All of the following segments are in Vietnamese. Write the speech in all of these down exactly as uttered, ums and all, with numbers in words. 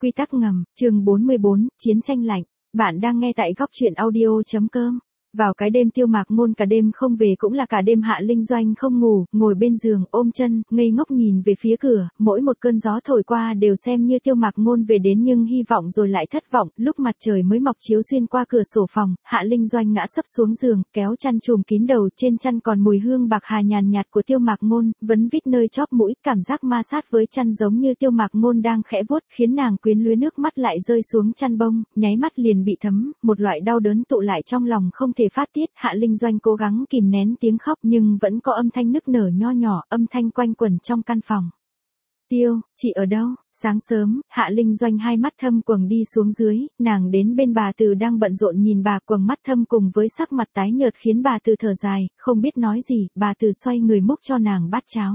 Quy tắc ngầm, chương bốn mươi bốn, chiến tranh lạnh. Bạn đang nghe tại góc truyện audio chấm com. Vào cái đêm Tiêu Mạc Ngôn cả đêm không về cũng là cả đêm Hạ Linh Doanh không ngủ, ngồi bên giường, ôm chân, ngây ngốc nhìn về phía cửa, mỗi một cơn gió thổi qua đều xem như Tiêu Mạc Ngôn về đến nhưng hy vọng rồi lại thất vọng, lúc mặt trời mới mọc chiếu xuyên qua cửa sổ phòng, Hạ Linh Doanh ngã sấp xuống giường, kéo chăn trùm kín đầu, trên chăn còn mùi hương bạc hà nhàn nhạt của Tiêu Mạc Ngôn, vấn vít nơi chóp mũi, cảm giác ma sát với chăn giống như Tiêu Mạc Ngôn đang khẽ vuốt, khiến nàng quyến luyến, nước mắt lại rơi xuống chăn bông, nháy mắt liền bị thấm, một loại đau đớn tụ lại trong lòng không thể phát tiết. Hạ Linh Doanh cố gắng kìm nén tiếng khóc nhưng vẫn có âm thanh nức nở nho nhỏ, âm thanh quanh quẩn trong căn phòng. Tiêu, chị ở đâu? Sáng sớm, Hạ Linh Doanh hai mắt thâm quầng đi xuống dưới, nàng đến bên bà Từ đang bận rộn nhìn bà quầng mắt thâm cùng với sắc mặt tái nhợt khiến bà Từ thở dài, không biết nói gì, bà Từ xoay người múc cho nàng bát cháo.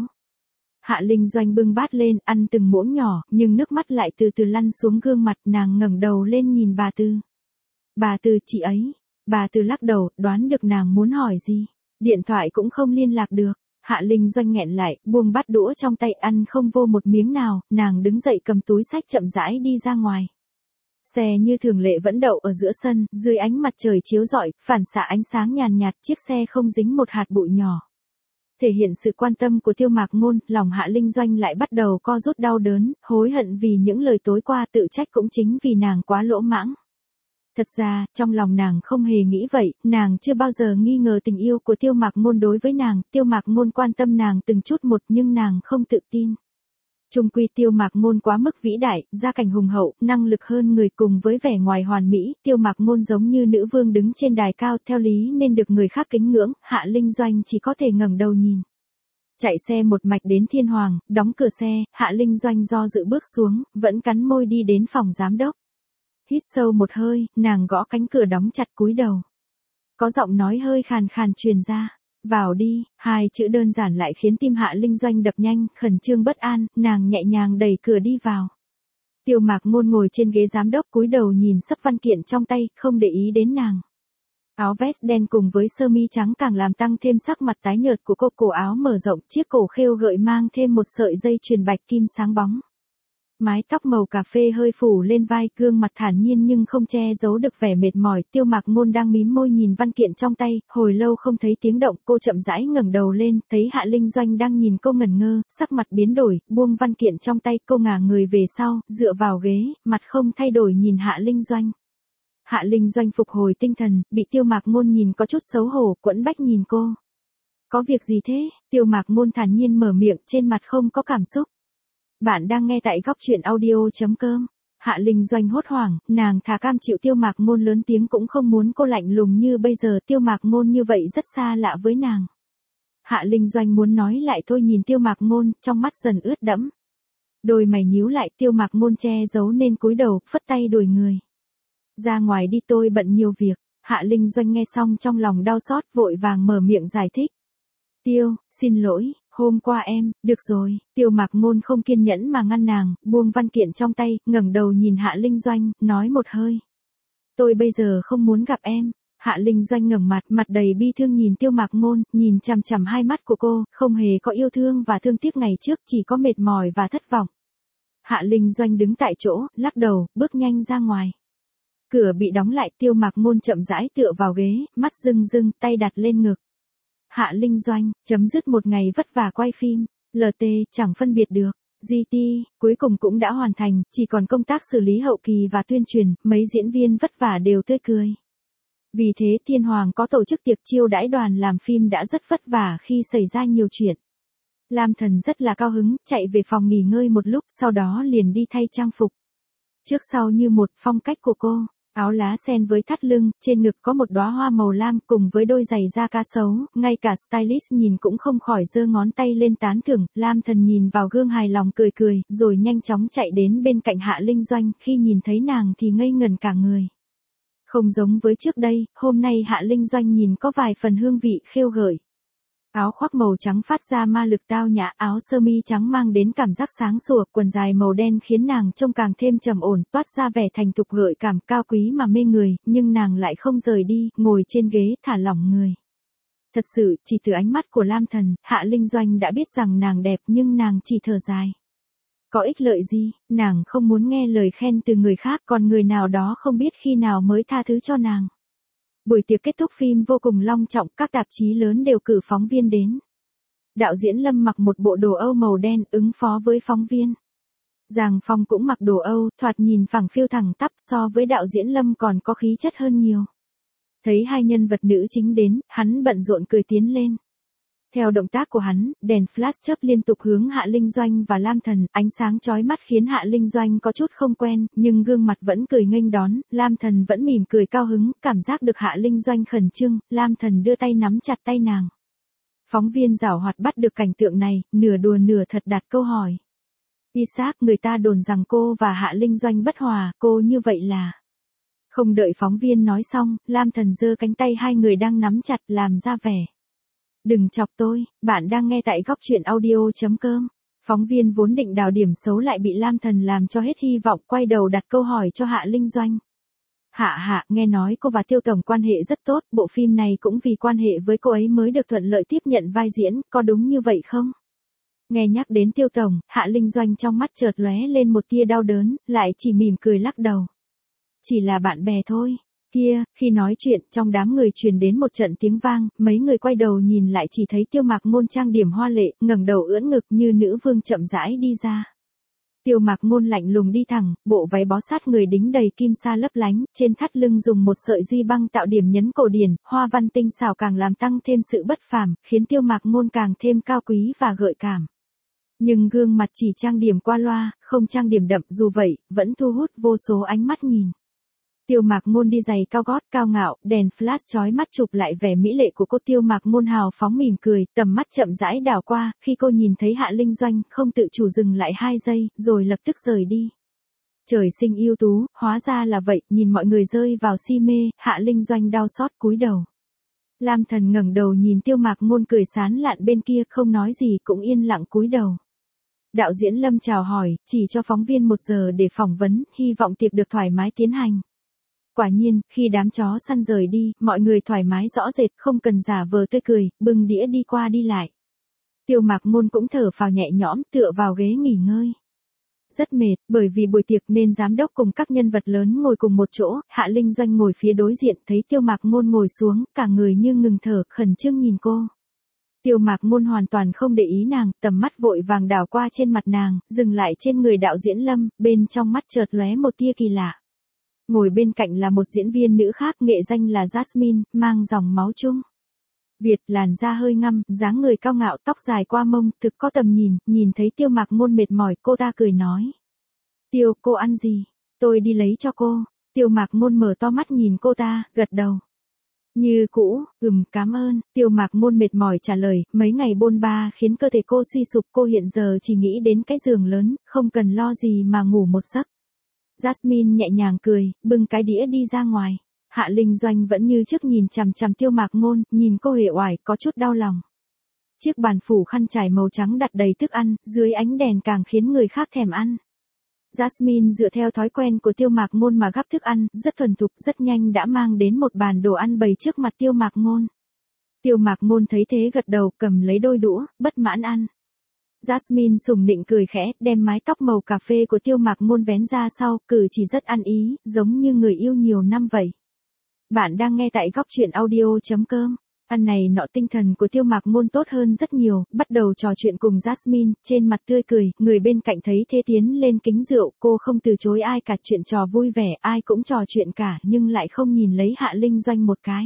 Hạ Linh Doanh bưng bát lên, ăn từng muỗng nhỏ, nhưng nước mắt lại từ từ lăn xuống gương mặt, nàng ngẩng đầu lên nhìn bà Từ. Bà Từ, chị ấy. Bà Từ lắc đầu, đoán được nàng muốn hỏi gì. Điện thoại cũng không liên lạc được. Hạ Linh Doanh nghẹn lại, buông bát đũa trong tay, ăn không vô một miếng nào, nàng đứng dậy cầm túi sách chậm rãi đi ra ngoài. Xe như thường lệ vẫn đậu ở giữa sân, dưới ánh mặt trời chiếu rọi, phản xạ ánh sáng nhàn nhạt, chiếc xe không dính một hạt bụi nhỏ. Thể hiện sự quan tâm của Tiêu Mạc Ngôn, lòng Hạ Linh Doanh lại bắt đầu co rút đau đớn, hối hận vì những lời tối qua, tự trách cũng chính vì nàng quá lỗ mãng. Thật ra, trong lòng nàng không hề nghĩ vậy, nàng chưa bao giờ nghi ngờ tình yêu của Tiêu Mạc Ngôn đối với nàng, Tiêu Mạc Ngôn quan tâm nàng từng chút một nhưng nàng không tự tin. Chung quy Tiêu Mạc Ngôn quá mức vĩ đại, gia cảnh hùng hậu, năng lực hơn người cùng với vẻ ngoài hoàn mỹ, Tiêu Mạc Ngôn giống như nữ vương đứng trên đài cao, theo lý nên được người khác kính ngưỡng, Hạ Linh Doanh chỉ có thể ngẩng đầu nhìn. Chạy xe một mạch đến Thiên Hoàng, đóng cửa xe, Hạ Linh Doanh do dự bước xuống, vẫn cắn môi đi đến phòng giám đốc. Hít sâu một hơi, nàng gõ cánh cửa đóng chặt cúi đầu. Có giọng nói hơi khàn khàn truyền ra. Vào đi, hai chữ đơn giản lại khiến tim Hạ Linh Doanh đập nhanh, khẩn trương bất an, nàng nhẹ nhàng đẩy cửa đi vào. Tiêu Mạc Ngôn ngồi trên ghế giám đốc cúi đầu nhìn sấp văn kiện trong tay, không để ý đến nàng. Áo vest đen cùng với sơ mi trắng càng làm tăng thêm sắc mặt tái nhợt của cô, cổ áo mở rộng, chiếc cổ khêu gợi mang thêm một sợi dây chuyền bạch kim sáng bóng. Mái tóc màu cà phê hơi phủ lên vai, gương mặt thản nhiên nhưng không che giấu được vẻ mệt mỏi, Tiêu Mạc Ngôn đang mím môi nhìn văn kiện trong tay, hồi lâu không thấy tiếng động, cô chậm rãi ngẩng đầu lên, thấy Hạ Linh Doanh đang nhìn cô ngẩn ngơ, sắc mặt biến đổi, buông văn kiện trong tay, cô ngả người về sau, dựa vào ghế, mặt không thay đổi nhìn Hạ Linh Doanh. Hạ Linh Doanh phục hồi tinh thần, bị Tiêu Mạc Ngôn nhìn có chút xấu hổ, quẫn bách nhìn cô. Có việc gì thế? Tiêu Mạc Ngôn thản nhiên mở miệng, trên mặt không có cảm xúc. Bạn đang nghe tại góc truyện audio chấm com. Hạ Linh Doanh hốt hoảng, nàng thà cam chịu Tiêu Mạc Ngôn lớn tiếng cũng không muốn cô lạnh lùng như bây giờ, Tiêu Mạc Ngôn như vậy rất xa lạ với nàng. Hạ Linh Doanh muốn nói lại thôi nhìn Tiêu Mạc Ngôn, trong mắt dần ướt đẫm. Đôi mày nhíu lại, Tiêu Mạc Ngôn che giấu nên cúi đầu, phất tay đuổi người. Ra ngoài đi, tôi bận nhiều việc. Hạ Linh Doanh nghe xong trong lòng đau xót, vội vàng mở miệng giải thích. Tiêu, xin lỗi. Hôm qua em, được rồi, Tiêu Mạc Ngôn không kiên nhẫn mà ngăn nàng, buông văn kiện trong tay, ngẩng đầu nhìn Hạ Linh Doanh, nói một hơi. Tôi bây giờ không muốn gặp em. Hạ Linh Doanh ngẩng mặt, mặt đầy bi thương nhìn Tiêu Mạc Ngôn, nhìn chằm chằm hai mắt của cô, không hề có yêu thương và thương tiếc ngày trước, chỉ có mệt mỏi và thất vọng. Hạ Linh Doanh đứng tại chỗ, lắc đầu, bước nhanh ra ngoài. Cửa bị đóng lại, Tiêu Mạc Ngôn chậm rãi tựa vào ghế, mắt rưng rưng, tay đặt lên ngực. Hạ Linh Doanh, chấm dứt một ngày vất vả quay phim, lờ tê, chẳng phân biệt được, giê tê, cuối cùng cũng đã hoàn thành, chỉ còn công tác xử lý hậu kỳ và tuyên truyền, mấy diễn viên vất vả đều tươi cười. Vì thế Thiên Hoàng có tổ chức tiệc chiêu đãi đoàn làm phim đã rất vất vả khi xảy ra nhiều chuyện. Lam Thần rất là cao hứng, chạy về phòng nghỉ ngơi một lúc, sau đó liền đi thay trang phục. Trước sau như một phong cách của cô. Áo lá sen với thắt lưng, trên ngực có một đóa hoa màu lam cùng với đôi giày da cá sấu, ngay cả stylist nhìn cũng không khỏi giơ ngón tay lên tán thưởng, Lam Thần nhìn vào gương hài lòng cười cười, rồi nhanh chóng chạy đến bên cạnh Hạ Linh Doanh, khi nhìn thấy nàng thì ngây ngẩn cả người. Không giống với trước đây, hôm nay Hạ Linh Doanh nhìn có vài phần hương vị khêu gợi. Áo khoác màu trắng phát ra ma lực tao nhã, áo sơ mi trắng mang đến cảm giác sáng sủa, quần dài màu đen khiến nàng trông càng thêm trầm ổn, toát ra vẻ thành thục gợi cảm, cao quý mà mê người, nhưng nàng lại không rời đi, ngồi trên ghế thả lỏng người. Thật sự, chỉ từ ánh mắt của Lam Thần, Hạ Linh Doanh đã biết rằng nàng đẹp nhưng nàng chỉ thở dài. Có ích lợi gì, nàng không muốn nghe lời khen từ người khác, còn người nào đó không biết khi nào mới tha thứ cho nàng. Buổi tiệc kết thúc phim vô cùng long trọng, các tạp chí lớn đều cử phóng viên đến. Đạo diễn Lâm mặc một bộ đồ Âu màu đen ứng phó với phóng viên. Giàng Phong cũng mặc đồ Âu, thoạt nhìn phẳng phiu thẳng tắp, so với đạo diễn Lâm còn có khí chất hơn nhiều. Thấy hai nhân vật nữ chính đến, hắn bận rộn cười tiến lên. Theo động tác của hắn, đèn flash chớp liên tục hướng Hạ Linh Doanh và Lam Thần, ánh sáng chói mắt khiến Hạ Linh Doanh có chút không quen, nhưng gương mặt vẫn cười nghênh đón, Lam Thần vẫn mỉm cười cao hứng, cảm giác được Hạ Linh Doanh khẩn trương, Lam Thần đưa tay nắm chặt tay nàng. Phóng viên giảo hoạt bắt được cảnh tượng này, nửa đùa nửa thật đặt câu hỏi. Isaac, người ta đồn rằng cô và Hạ Linh Doanh bất hòa, cô như vậy là... Không đợi phóng viên nói xong, Lam Thần giơ cánh tay hai người đang nắm chặt làm ra vẻ. Đừng chọc tôi, bạn đang nghe tại góc truyện audio.com. Phóng viên vốn định đào điểm xấu lại bị Lam Thần làm cho hết hy vọng, quay đầu đặt câu hỏi cho Hạ Linh Doanh. Hạ hạ, nghe nói cô và Tiêu Tổng quan hệ rất tốt, bộ phim này cũng vì quan hệ với cô ấy mới được thuận lợi tiếp nhận vai diễn, có đúng như vậy không? Nghe nhắc đến Tiêu Tổng, Hạ Linh Doanh trong mắt chợt lóe lên một tia đau đớn, lại chỉ mỉm cười lắc đầu. Chỉ là bạn bè thôi. Kia, khi nói chuyện, trong đám người truyền đến một trận tiếng vang, mấy người quay đầu nhìn lại chỉ thấy Tiêu Mạc Ngôn trang điểm hoa lệ, ngẩng đầu ưỡn ngực như nữ vương chậm rãi đi ra. Tiêu Mạc Ngôn lạnh lùng đi thẳng, bộ váy bó sát người đính đầy kim sa lấp lánh, trên thắt lưng dùng một sợi duy băng tạo điểm nhấn cổ điển, hoa văn tinh xảo càng làm tăng thêm sự bất phàm, khiến Tiêu Mạc Ngôn càng thêm cao quý và gợi cảm. Nhưng gương mặt chỉ trang điểm qua loa, không trang điểm đậm, dù vậy, vẫn thu hút vô số ánh mắt nhìn. Tiêu Mạc Ngôn đi giày cao gót cao ngạo, đèn flash chói mắt chụp lại vẻ mỹ lệ của cô. Tiêu Mạc Ngôn hào phóng mỉm cười, tầm mắt chậm rãi đảo qua, khi cô nhìn thấy Hạ Linh Doanh, không tự chủ dừng lại hai giây, rồi lập tức rời đi. Trời sinh ưu tú, hóa ra là vậy, nhìn mọi người rơi vào si mê, Hạ Linh Doanh đau xót cúi đầu. Lam Thần ngẩng đầu nhìn Tiêu Mạc Ngôn cười sán lạn bên kia, không nói gì cũng yên lặng cúi đầu. Đạo diễn Lâm chào hỏi, chỉ cho phóng viên một giờ để phỏng vấn, hy vọng tiệc được thoải mái tiến hành. Quả nhiên, khi đám chó săn rời đi, mọi người thoải mái rõ rệt, không cần giả vờ tươi cười, bưng đĩa đi qua đi lại. Tiêu Mạc Ngôn cũng thở phào nhẹ nhõm, tựa vào ghế nghỉ ngơi. Rất mệt, bởi vì buổi tiệc nên giám đốc cùng các nhân vật lớn ngồi cùng một chỗ, Hạ Linh Doanh ngồi phía đối diện, thấy Tiêu Mạc Ngôn ngồi xuống, cả người như ngừng thở, khẩn trương nhìn cô. Tiêu Mạc Ngôn hoàn toàn không để ý nàng, tầm mắt vội vàng đảo qua trên mặt nàng, dừng lại trên người đạo diễn Lâm, bên trong mắt chợt lóe một tia kỳ lạ. Ngồi bên cạnh là một diễn viên nữ khác, nghệ danh là Jasmine, mang dòng máu Trung Việt, làn da hơi ngăm, dáng người cao ngạo, tóc dài qua mông, thực có tầm nhìn, nhìn thấy Tiêu Mạc Ngôn mệt mỏi, cô ta cười nói. Tiêu, cô ăn gì? Tôi đi lấy cho cô. Tiêu Mạc Ngôn mở to mắt nhìn cô ta, gật đầu. Như cũ, ừm, cảm ơn, Tiêu Mạc Ngôn mệt mỏi trả lời, mấy ngày bôn ba khiến cơ thể cô suy sụp, cô hiện giờ chỉ nghĩ đến cái giường lớn, không cần lo gì mà ngủ một giấc. Jasmine nhẹ nhàng cười, bưng cái đĩa đi ra ngoài. Hạ Linh Doanh vẫn như trước nhìn chằm chằm Tiêu Mạc Ngôn, nhìn cô uể oải, có chút đau lòng. Chiếc bàn phủ khăn trải màu trắng đặt đầy thức ăn, dưới ánh đèn càng khiến người khác thèm ăn. Jasmine dựa theo thói quen của Tiêu Mạc Ngôn mà gắp thức ăn, rất thuần thục, rất nhanh đã mang đến một bàn đồ ăn bày trước mặt Tiêu Mạc Ngôn. Tiêu Mạc Ngôn thấy thế gật đầu, cầm lấy đôi đũa, bất mãn ăn. Jasmine sủng nịnh cười khẽ, đem mái tóc màu cà phê của Tiêu Mạc Ngôn vén ra sau, cử chỉ rất ăn ý, giống như người yêu nhiều năm vậy. Bạn đang nghe tại góc truyện audio.com. Ăn này nọ tinh thần của Tiêu Mạc Ngôn tốt hơn rất nhiều, bắt đầu trò chuyện cùng Jasmine, trên mặt tươi cười, người bên cạnh thấy thế tiến lên kính rượu, cô không từ chối ai cả, chuyện trò vui vẻ, ai cũng trò chuyện cả, nhưng lại không nhìn lấy Hạ Linh Doanh một cái.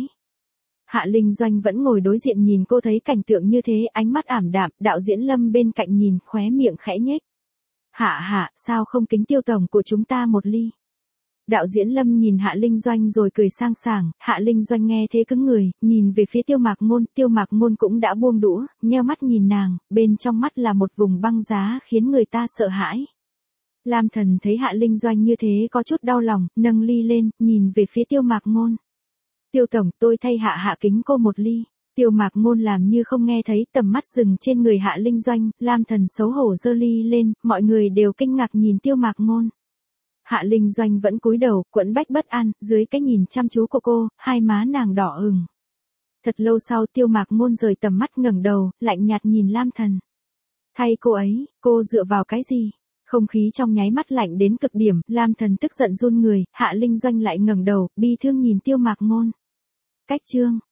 Hạ Linh Doanh vẫn ngồi đối diện nhìn cô, thấy cảnh tượng như thế, ánh mắt ảm đạm, đạo diễn Lâm bên cạnh nhìn, khóe miệng khẽ nhếch. Hạ hạ, sao không kính Tiêu Tổng của chúng ta một ly? Đạo diễn Lâm nhìn Hạ Linh Doanh rồi cười sang sảng, Hạ Linh Doanh nghe thế cứng người, nhìn về phía Tiêu Mạc Ngôn, Tiêu Mạc Ngôn cũng đã buông đũa, nheo mắt nhìn nàng, bên trong mắt là một vùng băng giá khiến người ta sợ hãi. Lam Thần thấy Hạ Linh Doanh như thế có chút đau lòng, nâng ly lên, nhìn về phía Tiêu Mạc Ngôn. Tiêu Tổng, tôi thay hạ hạ kính cô một ly. Tiêu Mạc Ngôn làm như không nghe thấy, tầm mắt dừng trên người Hạ Linh Doanh, Lam Thần xấu hổ giơ ly lên, mọi người đều kinh ngạc nhìn Tiêu Mạc Ngôn. Hạ Linh Doanh vẫn cúi đầu, quẫn bách bất an, dưới cái nhìn chăm chú của cô, hai má nàng đỏ ửng. Thật lâu sau Tiêu Mạc Ngôn rời tầm mắt, ngẩng đầu, lạnh nhạt nhìn Lam Thần. Thay cô ấy, cô dựa vào cái gì? Không khí trong nháy mắt lạnh đến cực điểm, Lam Thần tức giận run người, Hạ Linh Doanh lại ngẩng đầu, bi thương nhìn Tiêu Mạc Ngôn. Cách chương